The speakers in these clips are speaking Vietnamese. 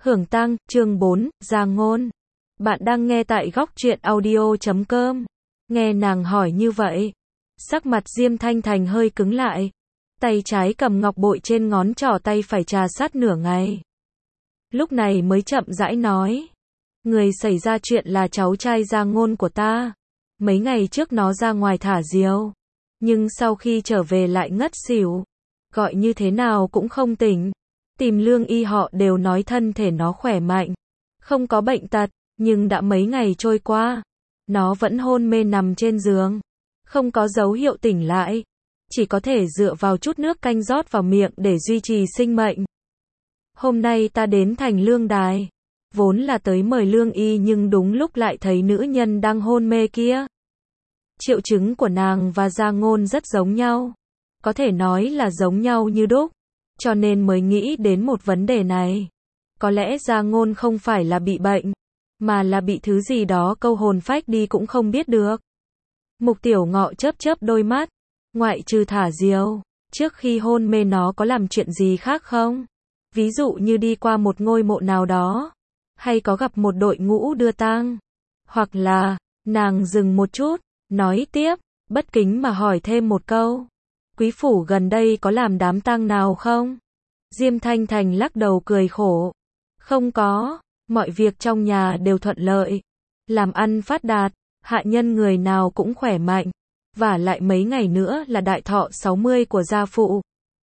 Hưởng Tăng, chương 4, Gia Ngôn. Bạn đang nghe tại góc truyện audio.com. Nghe nàng hỏi như vậy, sắc mặt Diêm Thanh Thành hơi cứng lại. Tay trái cầm ngọc bội trên ngón trỏ, tay phải trà sát nửa ngày. Lúc này mới chậm rãi nói. Người xảy ra chuyện là cháu trai Gia Ngôn của ta. Mấy ngày trước nó ra ngoài thả diều, nhưng sau khi trở về lại ngất xỉu. Gọi như thế nào cũng không tỉnh. Tìm lương y họ đều nói thân thể nó khỏe mạnh, không có bệnh tật, nhưng đã mấy ngày trôi qua, nó vẫn hôn mê nằm trên giường, không có dấu hiệu tỉnh lại, chỉ có thể dựa vào chút nước canh rót vào miệng để duy trì sinh mệnh. Hôm nay ta đến thành lương đài, vốn là tới mời lương y nhưng đúng lúc lại thấy nữ nhân đang hôn mê kia. Triệu chứng của nàng và Gia Ngôn rất giống nhau, có thể nói là giống nhau như đúc. Cho nên mới nghĩ đến một vấn đề này. Có lẽ Gia Ngôn không phải là bị bệnh, mà là bị thứ gì đó câu hồn phách đi cũng không biết được. Mục Tiểu Ngọ chớp chớp đôi mắt. Ngoại trừ thả diều, trước khi hôn mê nó có làm chuyện gì khác không? Ví dụ như đi qua một ngôi mộ nào đó, hay có gặp một đội ngũ đưa tang, hoặc là, nàng dừng một chút, nói tiếp, bất kính mà hỏi thêm một câu. Quý phủ gần đây có làm đám tang nào không? Diêm Thanh Thành lắc đầu cười khổ. Không có, mọi việc trong nhà đều thuận lợi. Làm ăn phát đạt, hạ nhân người nào cũng khỏe mạnh. Và lại mấy ngày nữa là đại thọ 60 của gia phụ.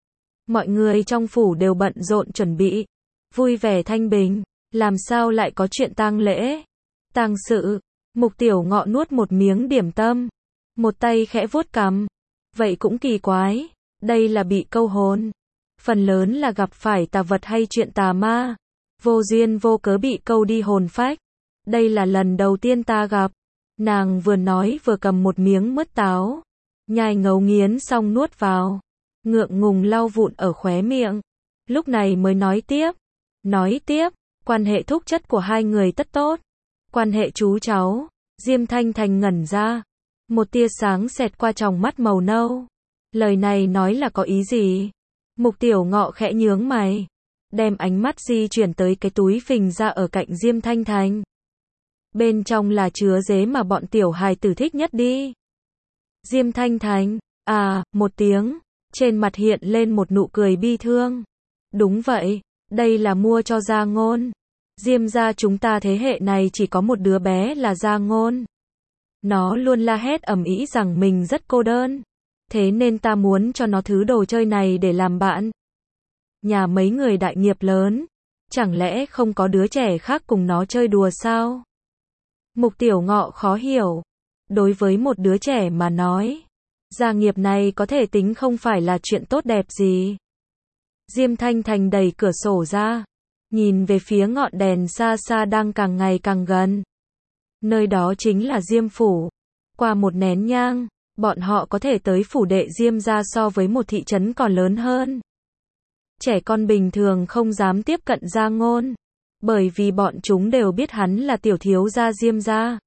Mọi người trong phủ đều bận rộn chuẩn bị. Vui vẻ thanh bình, làm sao lại có chuyện tang lễ? Tang sự, Mục Tiểu Ngọ nuốt một miếng điểm tâm. Một tay khẽ vuốt cằm. Vậy cũng kỳ quái, đây là bị câu hồn. Phần lớn là gặp phải tà vật hay chuyện tà ma. Vô duyên vô cớ bị câu đi hồn phách. Đây là lần đầu tiên ta gặp. Nàng vừa nói vừa cầm một miếng mứt táo. Nhai ngấu nghiến xong nuốt vào. Ngượng ngùng lau vụn ở khóe miệng. Lúc này mới nói tiếp. Nói tiếp, quan hệ thúc chất của hai người tất tốt. Quan hệ chú cháu. Diêm Thanh Thành ngẩn ra. Một tia sáng xẹt qua tròng mắt màu nâu. Lời này nói là có ý gì? Mục Tiểu Ngọ khẽ nhướng mày, đem ánh mắt di chuyển tới cái túi phình ra ở cạnh Diêm Thanh Thành. Bên trong là chứa dế mà bọn tiểu hài tử thích nhất đi. Diêm Thanh Thành, một tiếng, trên mặt hiện lên một nụ cười bi thương. Đúng vậy, đây là mua cho Gia Ngôn. Diêm gia chúng ta thế hệ này chỉ có một đứa bé là Gia Ngôn. Nó luôn la hét ầm ĩ rằng mình rất cô đơn. Thế nên ta muốn cho nó thứ đồ chơi này để làm bạn. Nhà mấy người đại nghiệp lớn, chẳng lẽ không có đứa trẻ khác cùng nó chơi đùa sao? Mục Tiểu Ngọ khó hiểu. Đối với một đứa trẻ mà nói, gia nghiệp này có thể tính không phải là chuyện tốt đẹp gì. Diêm Thanh Thành đẩy cửa sổ ra, nhìn về phía ngọn đèn xa xa đang càng ngày càng gần. Nơi đó chính là Diêm phủ. Qua một nén nhang, bọn họ có thể tới phủ đệ Diêm gia so với một thị trấn còn lớn hơn. Trẻ con bình thường không dám tiếp cận Gia Ngôn, bởi vì bọn chúng đều biết hắn là tiểu thiếu gia Diêm gia,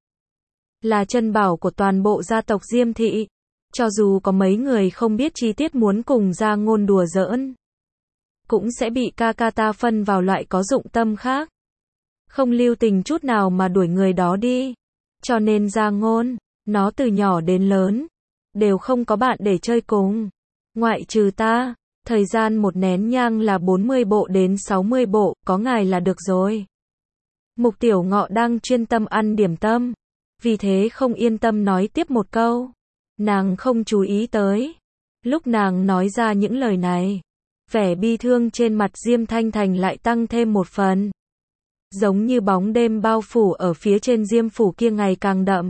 là chân bảo của toàn bộ gia tộc Diêm thị. Cho dù có mấy người không biết chi tiết muốn cùng Gia Ngôn đùa giỡn, cũng sẽ bị ca ca ta phân vào loại có dụng tâm khác. Không lưu tình chút nào mà đuổi người đó đi. Cho nên Gia Ngôn, nó từ nhỏ đến lớn, đều không có bạn để chơi cùng. Ngoại trừ ta, thời gian một nén nhang là 40 bộ đến 60 bộ, có ngài là được rồi. Mục Tiểu Ngọ đang chuyên tâm ăn điểm tâm, vì thế không yên tâm nói tiếp một câu. Nàng không chú ý tới. Lúc nàng nói ra những lời này, vẻ bi thương trên mặt Diêm Thanh Thành lại tăng thêm một phần. Giống như bóng đêm bao phủ ở phía trên Diêm phủ kia ngày càng đậm.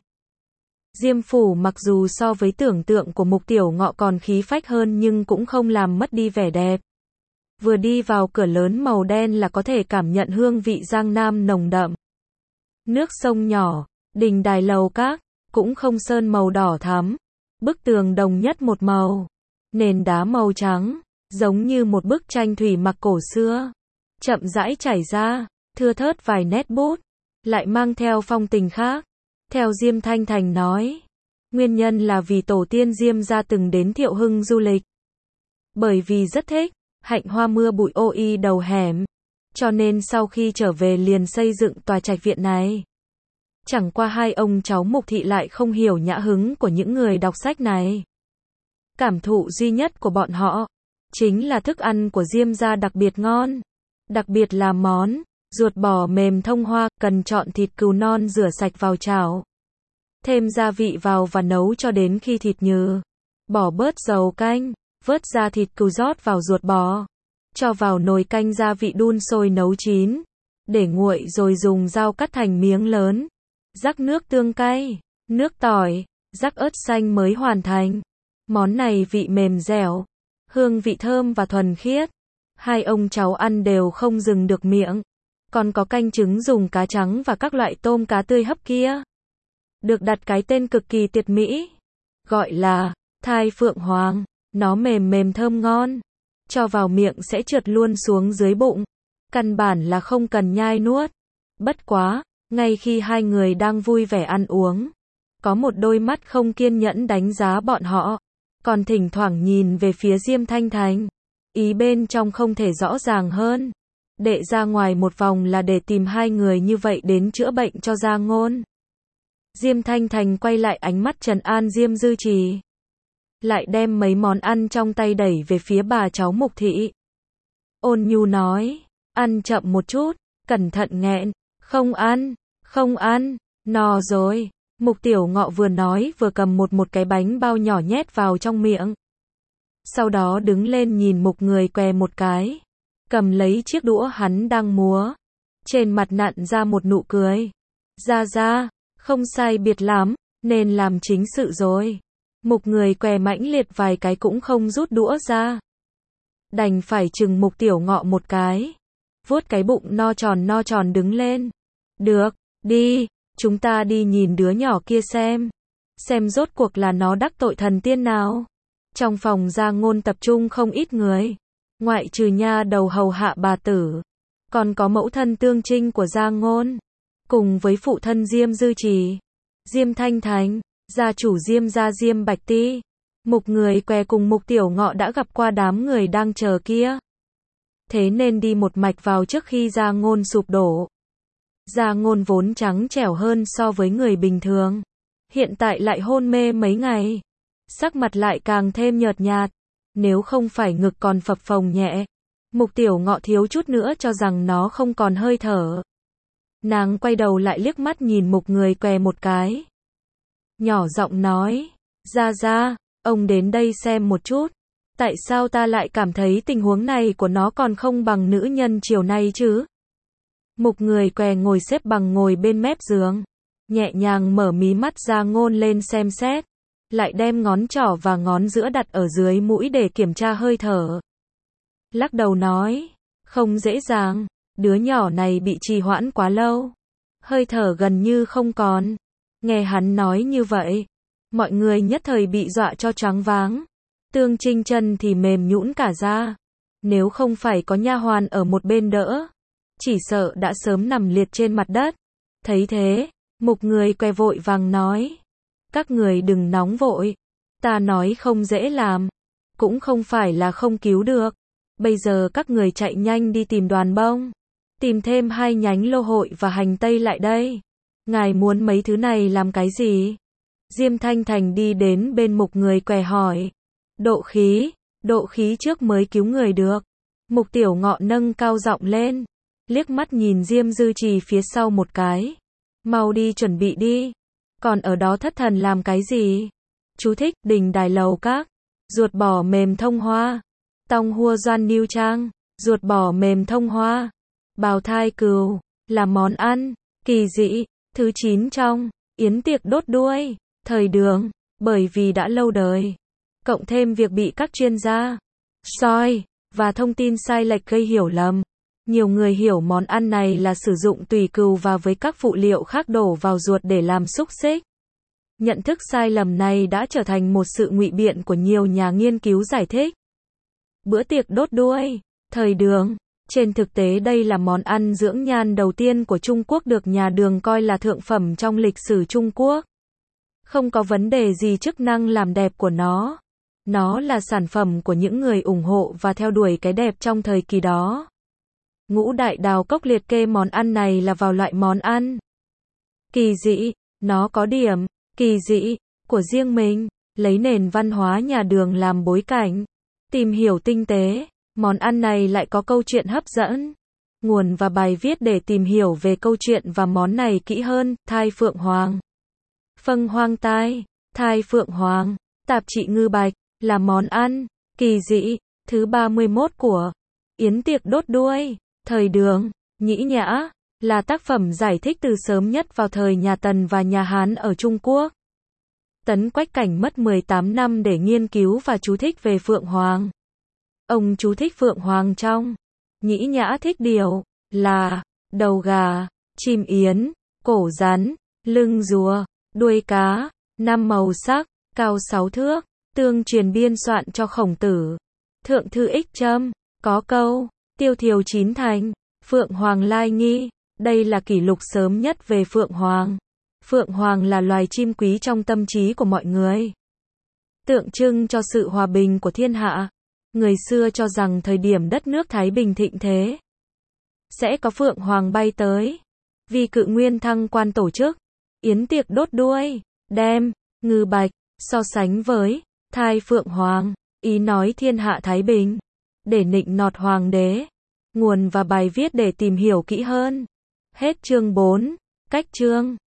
Diêm phủ mặc dù so với tưởng tượng của Mục Tiểu Ngọ còn khí phách hơn nhưng cũng không làm mất đi vẻ đẹp. Vừa đi vào cửa lớn màu đen là có thể cảm nhận hương vị Giang Nam nồng đậm. Nước sông nhỏ, đình đài lầu các, cũng không sơn màu đỏ thắm. Bức tường đồng nhất một màu. Nền đá màu trắng, giống như một bức tranh thủy mặc cổ xưa. Chậm rãi chảy ra, thưa thớt vài nét bút, lại mang theo phong tình khác. Theo Diêm Thanh Thành nói, nguyên nhân là vì tổ tiên Diêm gia từng đến Thiệu Hưng du lịch. Bởi vì rất thích, hạnh hoa mưa bụi ô y đầu hẻm. cho nên sau khi trở về liền xây dựng tòa trạch viện này. Chẳng qua hai ông cháu Mục Thị lại không hiểu nhã hứng của những người đọc sách này. Cảm thụ duy nhất của bọn họ chính là thức ăn của Diêm gia đặc biệt ngon, đặc biệt là món ruột bò mềm thông hoa, cần chọn thịt cừu non rửa sạch vào chảo, thêm gia vị vào và nấu cho đến khi thịt nhừ, bỏ bớt dầu canh, vớt ra thịt cừu rót vào ruột bò, cho vào nồi canh gia vị đun sôi nấu chín, để nguội rồi dùng dao cắt thành miếng lớn, rắc nước tương cay, nước tỏi, rắc ớt xanh mới hoàn thành. Món này vị mềm dẻo, hương vị thơm và thuần khiết. Hai ông cháu ăn đều không dừng được miệng. Còn có canh trứng dùng cá trắng và các loại tôm cá tươi hấp kia. Được đặt cái tên cực kỳ tuyệt mỹ, gọi là thai phượng hoàng. Nó mềm mềm thơm ngon, cho vào miệng sẽ trượt luôn xuống dưới bụng. Căn bản là không cần nhai nuốt. Bất quá, ngay khi hai người đang vui vẻ ăn uống, có một đôi mắt không kiên nhẫn đánh giá bọn họ, còn thỉnh thoảng nhìn về phía Diêm Thanh Thành. Ý bên trong không thể rõ ràng hơn. Đệ ra ngoài một vòng là để tìm hai người như vậy đến chữa bệnh cho Gia Ngôn. Diêm Thanh Thành quay lại ánh mắt trấn an Diêm Dư Trì. Lại đem mấy món ăn trong tay đẩy về phía bà cháu Mục Thị. Ôn nhu nói, ăn chậm một chút, cẩn thận nghẹn, không ăn, no rồi. Mục Tiểu Ngọ vừa nói vừa cầm một cái bánh bao nhỏ nhét vào trong miệng. Sau đó đứng lên nhìn Mục Người Què một cái, cầm lấy chiếc đũa hắn đang múa, trên mặt nặn ra một nụ cười. Ra, không sai biệt lắm, nên làm chính sự rồi. Mục Người Què mãnh liệt vài cái cũng không rút đũa ra. Đành phải chừng Mục Tiểu Ngọ một cái, vuốt cái bụng no tròn đứng lên. Được, đi, chúng ta đi nhìn đứa nhỏ kia xem rốt cuộc là nó đắc tội thần tiên nào. Trong phòng Gia Ngôn tập trung không ít người, ngoại trừ nha đầu hầu hạ bà tử, còn có mẫu thân Tương Trinh của Gia Ngôn, cùng với phụ thân Diêm Dư Trì, Diêm Thanh Thành, gia chủ Diêm gia Diêm Bạch Ti. Mục Người Què cùng Mục Tiểu Ngọ đã gặp qua đám người đang chờ kia, thế nên đi một mạch vào trước khi Gia Ngôn sụp đổ. Gia Ngôn vốn trắng trẻo hơn so với người bình thường, hiện tại lại hôn mê mấy ngày, sắc mặt lại càng thêm nhợt nhạt, nếu không phải ngực còn phập phồng nhẹ, Mục Tiểu Ngọ thiếu chút nữa cho rằng nó không còn hơi thở. Nàng quay đầu lại liếc mắt nhìn Mục Người Què một cái, nhỏ giọng nói, ra, ông đến đây xem một chút, tại sao ta lại cảm thấy tình huống này của nó còn không bằng nữ nhân chiều nay chứ? Mục Người Què ngồi xếp bằng ngồi bên mép giường, nhẹ nhàng mở mí mắt Gia Ngôn lên xem xét, lại đem ngón trỏ và ngón giữa đặt ở dưới mũi để kiểm tra hơi thở. Lắc đầu nói, không dễ dàng, đứa nhỏ này bị trì hoãn quá lâu, hơi thở gần như không còn. Nghe hắn nói như vậy, mọi người nhất thời bị dọa cho choáng váng. Tương Trinh chân thì mềm nhũn cả ra, nếu không phải có nha hoàn ở một bên đỡ, chỉ sợ đã sớm nằm liệt trên mặt đất. Thấy thế, Mục Người Què vội vàng nói, các người đừng nóng vội, ta nói không dễ làm, cũng không phải là không cứu được. Bây giờ các người chạy nhanh đi tìm Đoàn Bông, tìm thêm 2 nhánh lô hội và hành tây lại đây. Ngài muốn mấy thứ này làm cái gì? Diêm Thanh Thành đi đến bên Mục Người Què hỏi. Độ khí trước mới cứu người được. Mục Tiểu Ngọ nâng cao giọng lên, liếc mắt nhìn Diêm Dư Trì phía sau một cái. Mau đi chuẩn bị đi. Còn ở đó thất thần làm cái gì? Chú thích, đình đài lầu các. Ruột bò mềm thông hoa. Tong hua doan niu trang. Ruột bò mềm thông hoa. Bào thai cừu. Là món ăn kỳ dị thứ 9 trong yến tiệc đốt đuôi thời Đường, bởi vì đã lâu đời, cộng thêm việc bị các chuyên gia soi và thông tin sai lệch gây hiểu lầm. Nhiều người hiểu món ăn này là sử dụng tùy cừu và với các phụ liệu khác đổ vào ruột để làm xúc xích. Nhận thức sai lầm này đã trở thành một sự ngụy biện của nhiều nhà nghiên cứu giải thích. Bữa tiệc đốt đuôi thời Đường, trên thực tế đây là món ăn dưỡng nhan đầu tiên của Trung Quốc, được nhà Đường coi là thượng phẩm trong lịch sử Trung Quốc. Không có vấn đề gì chức năng làm đẹp của nó. Nó là sản phẩm của những người ủng hộ và theo đuổi cái đẹp trong thời kỳ đó. Ngũ Đại Đào Cốc liệt kê món ăn này là vào loại món ăn kỳ dị, nó có điểm kỳ dị của riêng mình, lấy nền văn hóa nhà Đường làm bối cảnh, tìm hiểu tinh tế, món ăn này lại có câu chuyện hấp dẫn. Nguồn và bài viết để tìm hiểu về câu chuyện và món này kỹ hơn. Thai Phượng Hoàng. Phâng Hoang Tai, Thai Phượng Hoàng, tạp trị ngư bạch, là món ăn kỳ dị thứ 31 của Yến Tiệc Đốt Đuôi. Thời Đường, Nhĩ Nhã, là tác phẩm giải thích từ sớm nhất vào thời nhà Tần và nhà Hán ở Trung Quốc. Tấn Quách Cảnh mất 18 năm để nghiên cứu và chú thích về Phượng Hoàng. Ông chú thích Phượng Hoàng trong Nhĩ Nhã thích điều là đầu gà, chim yến, cổ rắn, lưng rùa, đuôi cá, 5 màu sắc, cao 6 thước, tương truyền biên soạn cho Khổng Tử. Thượng thư Ích Trâm, có câu, tiêu thiều 9 thành, Phượng Hoàng lai nghi, đây là kỷ lục sớm nhất về Phượng Hoàng. Phượng Hoàng là loài chim quý trong tâm trí của mọi người, tượng trưng cho sự hòa bình của thiên hạ. Người xưa cho rằng thời điểm đất nước Thái Bình thịnh thế, sẽ có Phượng Hoàng bay tới. Vì Cự Nguyên thăng quan tổ chức Yến Tiệc Đốt Đuôi, đem ngư bạch so sánh với Thai Phượng Hoàng, ý nói thiên hạ Thái Bình, để nịnh nọt hoàng đế. Nguồn và bài viết để tìm hiểu kỹ hơn. Hết chương 4. Cách chương